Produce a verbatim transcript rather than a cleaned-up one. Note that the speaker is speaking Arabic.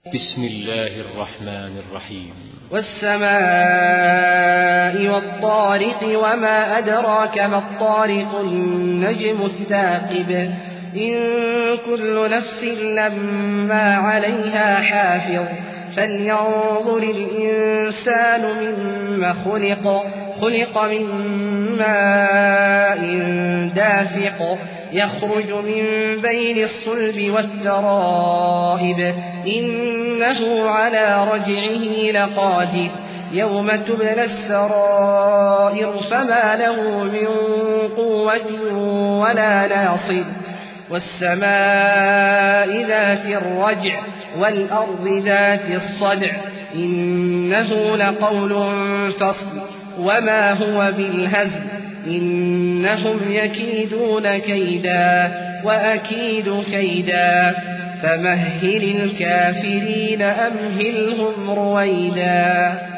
بسم الله الرحمن الرحيم. والسماء والطارق وما أدراك ما الطارق النجم الثاقب إن كل نفس لما عليها حافظ فلينظر الإنسان مما خلق خلق من ماء دافق يخرج من بين الصلب والترائب إنه على رجعه لقادر يوم تبلى السرائر فما له من قوة ولا ناصر والسماء ذات الرجع والأرض ذات الصدع إنه لقول فصل وما هو بالهزل إنهم يكيدون كيدا وأكيد كيدا فمهل الكافرين أمهلهم رويدا.